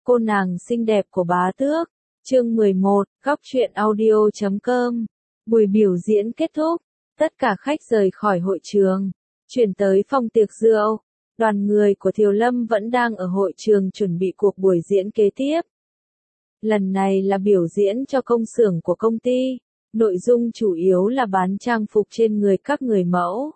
Cô nàng xinh đẹp của bá tước. Chương 11, góc truyện audio.com. Buổi biểu diễn kết thúc, tất cả khách rời khỏi hội trường, chuyển tới phòng tiệc rượu. Đoàn người của Thiều Lâm vẫn đang ở hội trường chuẩn bị cuộc buổi diễn kế tiếp. Lần này là biểu diễn cho công xưởng của công ty, nội dung chủ yếu là bán trang phục trên người các người mẫu.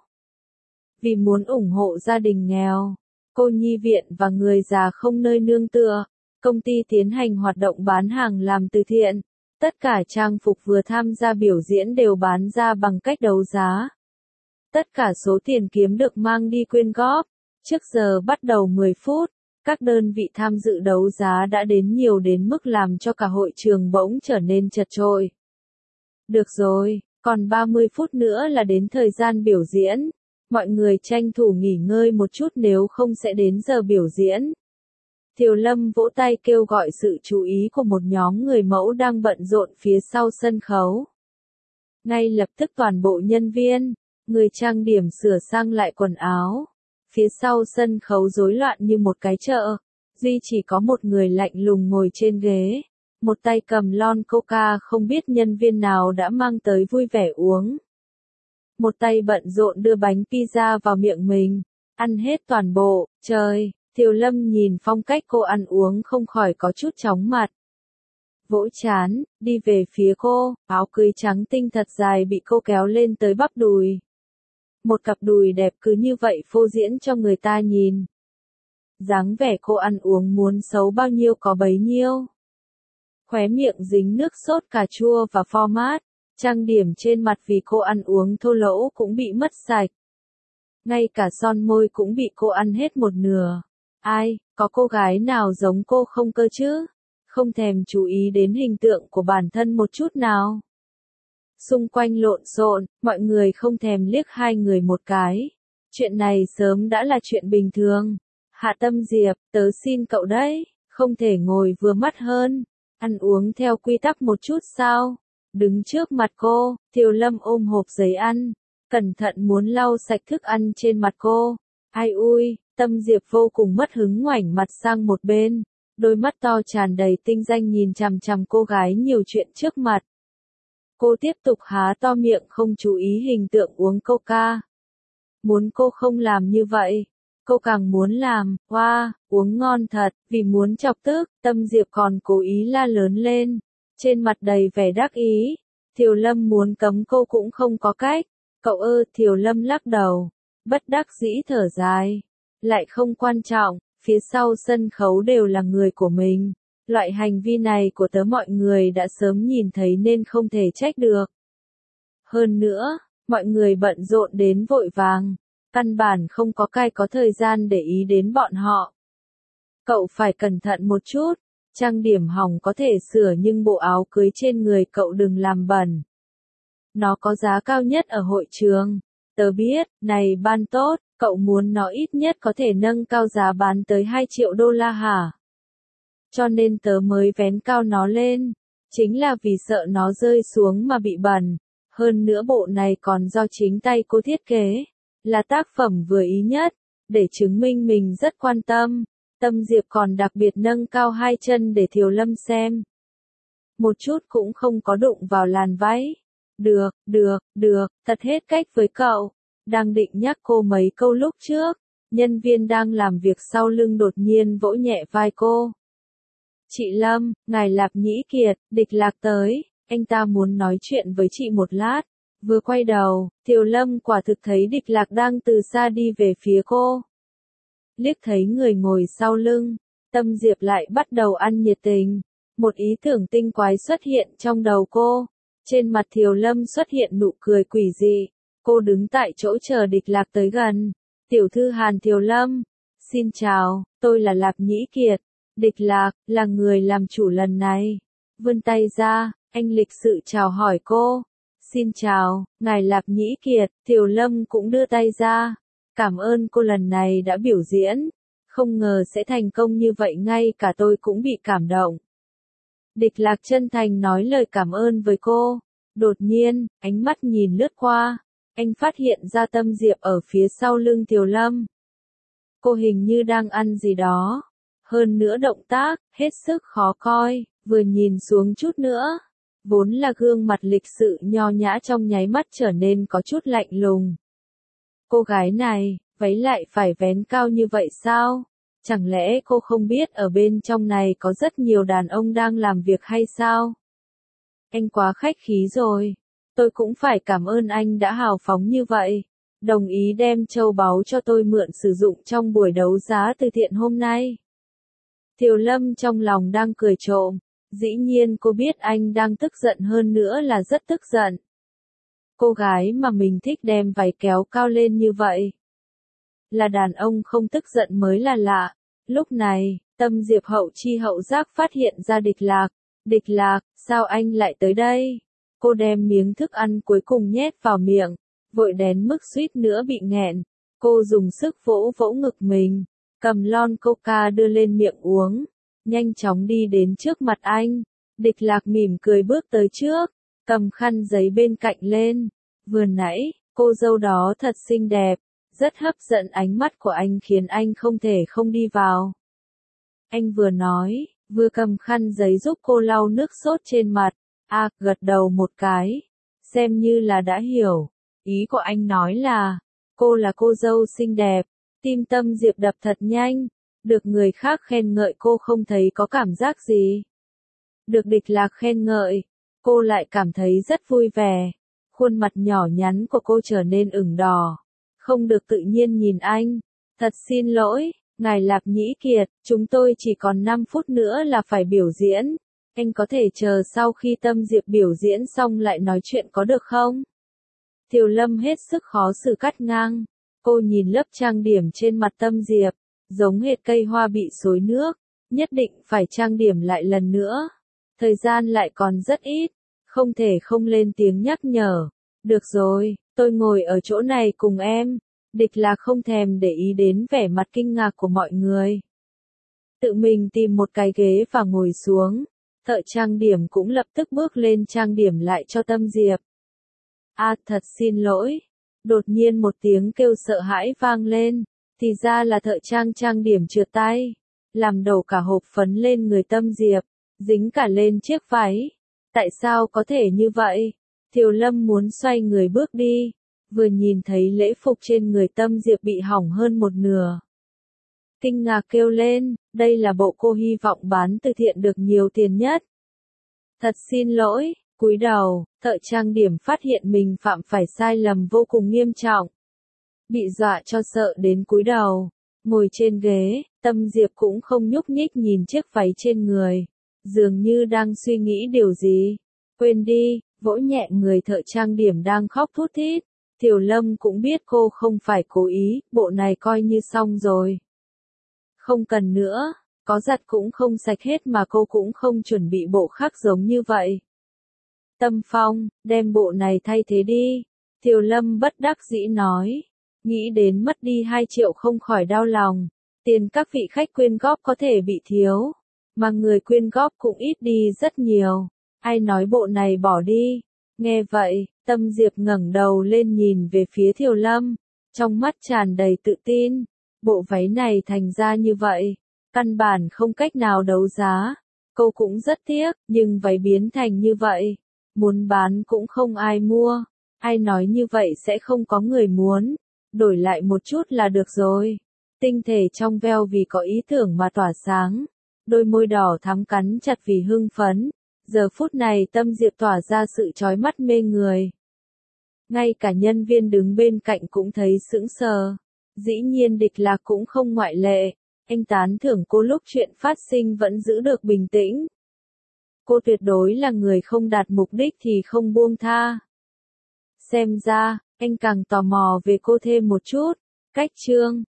Vì muốn ủng hộ gia đình nghèo, cô nhi viện và người già không nơi nương tựa, công ty tiến hành hoạt động bán hàng làm từ thiện. Tất cả trang phục vừa tham gia biểu diễn đều bán ra bằng cách đấu giá. Tất cả số tiền kiếm được mang đi quyên góp. Trước giờ bắt đầu 10 phút, các đơn vị tham dự đấu giá đã đến nhiều đến mức làm cho cả hội trường bỗng trở nên chật chội. Được rồi, còn 30 phút nữa là đến thời gian biểu diễn. Mọi người tranh thủ nghỉ ngơi một chút nếu không sẽ đến giờ biểu diễn. Thiều Lâm vỗ tay kêu gọi sự chú ý của một nhóm người mẫu đang bận rộn phía sau sân khấu. Ngay lập tức toàn bộ nhân viên, người trang điểm sửa sang lại quần áo. Phía sau sân khấu rối loạn như một cái chợ, duy chỉ có một người lạnh lùng ngồi trên ghế. Một tay cầm lon coca không biết nhân viên nào đã mang tới vui vẻ uống. Một tay bận rộn đưa bánh pizza vào miệng mình, ăn hết toàn bộ. Trời, Thiều Lâm nhìn phong cách cô ăn uống không khỏi có chút chóng mặt. Vỗ chán, đi về phía cô, áo cưới trắng tinh thật dài bị cô kéo lên tới bắp đùi. Một cặp đùi đẹp cứ như vậy phô diễn cho người ta nhìn. Dáng vẻ cô ăn uống muốn xấu bao nhiêu có bấy nhiêu. Khóe miệng dính nước sốt cà chua và format, trang điểm trên mặt vì cô ăn uống thô lỗ cũng bị mất sạch. Ngay cả son môi cũng bị cô ăn hết một nửa. Ai, có cô gái nào giống cô không cơ chứ? Không thèm chú ý đến hình tượng của bản thân một chút nào. Xung quanh lộn xộn, mọi người không thèm liếc hai người một cái. Chuyện này sớm đã là chuyện bình thường. Hạ Tâm Diệp, tớ xin cậu đấy, không thể ngồi vừa mắt hơn. Ăn uống theo quy tắc một chút sao? Đứng trước mặt cô, Thiều Lâm ôm hộp giấy ăn, cẩn thận muốn lau sạch thức ăn trên mặt cô. Ai ui, Tâm Diệp vô cùng mất hứng ngoảnh mặt sang một bên, đôi mắt to tràn đầy tinh danh nhìn chằm chằm cô gái nhiều chuyện trước mặt. Cô tiếp tục há to miệng không chú ý hình tượng uống coca. Muốn cô không làm như vậy, cô càng muốn làm. Wow, uống ngon thật. Vì muốn chọc tức, Tâm Diệp còn cố ý la lớn lên, trên mặt đầy vẻ đắc ý. Thiều Lâm muốn cấm cô cũng không có cách. Cậu ơ, Thiều Lâm lắc đầu, bất đắc dĩ thở dài. Lại không quan trọng, phía sau sân khấu đều là người của mình. Loại hành vi này của tớ mọi người đã sớm nhìn thấy nên không thể trách được. Hơn nữa, mọi người bận rộn đến vội vàng, căn bản không có có thời gian để ý đến bọn họ. Cậu phải cẩn thận một chút, trang điểm hỏng có thể sửa nhưng bộ áo cưới trên người cậu đừng làm bẩn. Nó có giá cao nhất ở hội trường. Tớ biết, này ban tốt, cậu muốn nó ít nhất có thể nâng cao giá bán tới 2 triệu đô la hả? Cho nên tớ mới vén cao nó lên, chính là vì sợ nó rơi xuống mà bị bẩn. Hơn nữa bộ này còn do chính tay cô thiết kế, là tác phẩm vừa ý nhất, để chứng minh mình rất quan tâm. Tâm Diệp còn đặc biệt nâng cao 2 chân để Thiều Lâm xem. Một chút cũng không có đụng vào làn váy. Được, thật hết cách với cậu. Đang định nhắc cô mấy câu lúc trước, nhân viên đang làm việc sau lưng đột nhiên vỗ nhẹ vai cô. Chị Lâm, ngài Lạp Nhĩ Kiệt, Địch Lạc tới, anh ta muốn nói chuyện với chị một lát. Vừa quay đầu, Thiều Lâm quả thực thấy Địch Lạc đang từ xa đi về phía cô. Liếc thấy người ngồi sau lưng, Tâm Diệp lại bắt đầu ăn nhiệt tình. Một ý tưởng tinh quái xuất hiện trong đầu cô. Trên mặt Thiều Lâm xuất hiện nụ cười quỷ dị. Cô đứng tại chỗ chờ Địch Lạc tới gần. Tiểu thư Hàn Thiều Lâm. Xin chào, tôi là Lạp Nhĩ Kiệt. Địch Lạc, là người làm chủ lần này. Vươn tay ra, anh lịch sự chào hỏi cô. Xin chào, ngài Lạp Nhĩ Kiệt. Thiều Lâm cũng đưa tay ra. Cảm ơn cô lần này đã biểu diễn. Không ngờ sẽ thành công như vậy, ngay cả tôi cũng bị cảm động. Địch Lạc chân thành nói lời cảm ơn với cô. Đột nhiên, ánh mắt nhìn lướt qua. Anh phát hiện ra Tâm Diệp ở phía sau lưng Thiều Lâm. Cô hình như đang ăn gì đó. hơn nữa động tác, hết sức khó coi, vừa nhìn xuống chút nữa. Vốn là gương mặt lịch sự nho nhã trong nháy mắt trở nên có chút lạnh lùng. Cô gái này, váy lại phải vén cao như vậy sao? Chẳng lẽ cô không biết ở bên trong này có rất nhiều đàn ông đang làm việc hay sao? Anh quá khách khí rồi. Tôi cũng phải cảm ơn anh đã hào phóng như vậy. Đồng ý đem châu báu cho tôi mượn sử dụng trong buổi đấu giá từ thiện hôm nay. Thiều Lâm trong lòng đang cười trộm. Dĩ nhiên cô biết anh đang tức giận hơn nữa là rất tức giận. Cô gái mà mình thích đem váy kéo cao lên như vậy. Là đàn ông không tức giận mới là lạ. Lúc này, Tâm Diệp hậu chi hậu giác phát hiện ra Địch Lạc. Địch Lạc, sao anh lại tới đây? Cô đem miếng thức ăn cuối cùng nhét vào miệng, vội đến mức suýt nữa bị nghẹn. Cô dùng sức vỗ vỗ ngực mình, cầm lon coca đưa lên miệng uống, nhanh chóng đi đến trước mặt anh. Địch Lạc mỉm cười bước tới trước, cầm khăn giấy bên cạnh lên. Vừa nãy, cô dâu đó thật xinh đẹp, rất hấp dẫn, ánh mắt của anh khiến anh không thể không đi vào. Anh vừa nói, vừa cầm khăn giấy giúp cô lau nước sốt trên mặt. Gật đầu một cái, xem như là đã hiểu. Ý của anh nói là, cô là cô dâu xinh đẹp. Tim Tâm Diệp đập thật nhanh, được người khác khen ngợi cô không thấy có cảm giác gì. Được Địch Lạc khen ngợi, cô lại cảm thấy rất vui vẻ. Khuôn mặt nhỏ nhắn của cô trở nên ửng đỏ, không được tự nhiên nhìn anh. Thật xin lỗi, ngài Lạp Nhĩ Kiệt, chúng tôi chỉ còn 5 phút nữa là phải biểu diễn. Anh có thể chờ sau khi Tâm Diệp biểu diễn xong lại nói chuyện có được không? Thiều Lâm hết sức khó xử cắt ngang. Cô nhìn lớp trang điểm trên mặt Tâm Diệp, giống hệt cây hoa bị xối nước, nhất định phải trang điểm lại lần nữa. Thời gian lại còn rất ít, không thể không lên tiếng nhắc nhở. Được rồi, tôi ngồi ở chỗ này cùng em. Địch Lạc không thèm để ý đến vẻ mặt kinh ngạc của mọi người. Tự mình tìm một cái ghế và ngồi xuống. Thợ trang điểm cũng lập tức bước lên trang điểm lại cho Tâm Diệp. Thật xin lỗi. Đột nhiên một tiếng kêu sợ hãi vang lên, thì ra là thợ trang điểm trượt tay, làm đổ cả hộp phấn lên người Tâm Diệp, dính cả lên chiếc váy. Tại sao có thể như vậy? Thiều Lâm muốn xoay người bước đi, vừa nhìn thấy lễ phục trên người Tâm Diệp bị hỏng hơn một nửa. Kinh ngạc kêu lên, đây là bộ cô hy vọng bán từ thiện được nhiều tiền nhất. Thật xin lỗi, cúi đầu, thợ trang điểm phát hiện mình phạm phải sai lầm vô cùng nghiêm trọng. Bị dọa cho sợ đến cúi đầu, ngồi trên ghế, Tâm Diệp cũng không nhúc nhích nhìn chiếc váy trên người, dường như đang suy nghĩ điều gì. Quên đi, vỗ nhẹ người thợ trang điểm đang khóc thút thít. Thiều Lâm cũng biết cô không phải cố ý, bộ này coi như xong rồi. Không cần nữa, có giặt cũng không sạch hết mà cô cũng không chuẩn bị bộ khác giống như vậy. Tâm Phong, đem bộ này thay thế đi. Thiều Lâm bất đắc dĩ nói. Nghĩ đến mất đi 2 triệu không khỏi đau lòng. Tiền các vị khách quyên góp có thể bị thiếu, mà người quyên góp cũng ít đi rất nhiều. Ai nói bộ này bỏ đi? Nghe vậy, Tâm Diệp ngẩng đầu lên nhìn về phía Thiều Lâm, trong mắt tràn đầy tự tin. Bộ váy này thành ra như vậy, căn bản không cách nào đấu giá. Cô cũng rất tiếc, nhưng váy biến thành như vậy, muốn bán cũng không ai mua. Ai nói như vậy sẽ không có người muốn, đổi lại một chút là được rồi. Tinh thể trong veo vì có ý tưởng mà tỏa sáng, đôi môi đỏ thắm cắn chặt vì hưng phấn. Giờ phút này Tâm Diệp tỏa ra sự chói mắt mê người. Ngay cả nhân viên đứng bên cạnh cũng thấy sững sờ. Dĩ nhiên Địch Lạc cũng không ngoại lệ. Anh tán thưởng cô lúc chuyện phát sinh vẫn giữ được bình tĩnh. Cô tuyệt đối là người không đạt mục đích thì không buông tha. Xem ra, anh càng tò mò về cô thêm một chút. Cách chương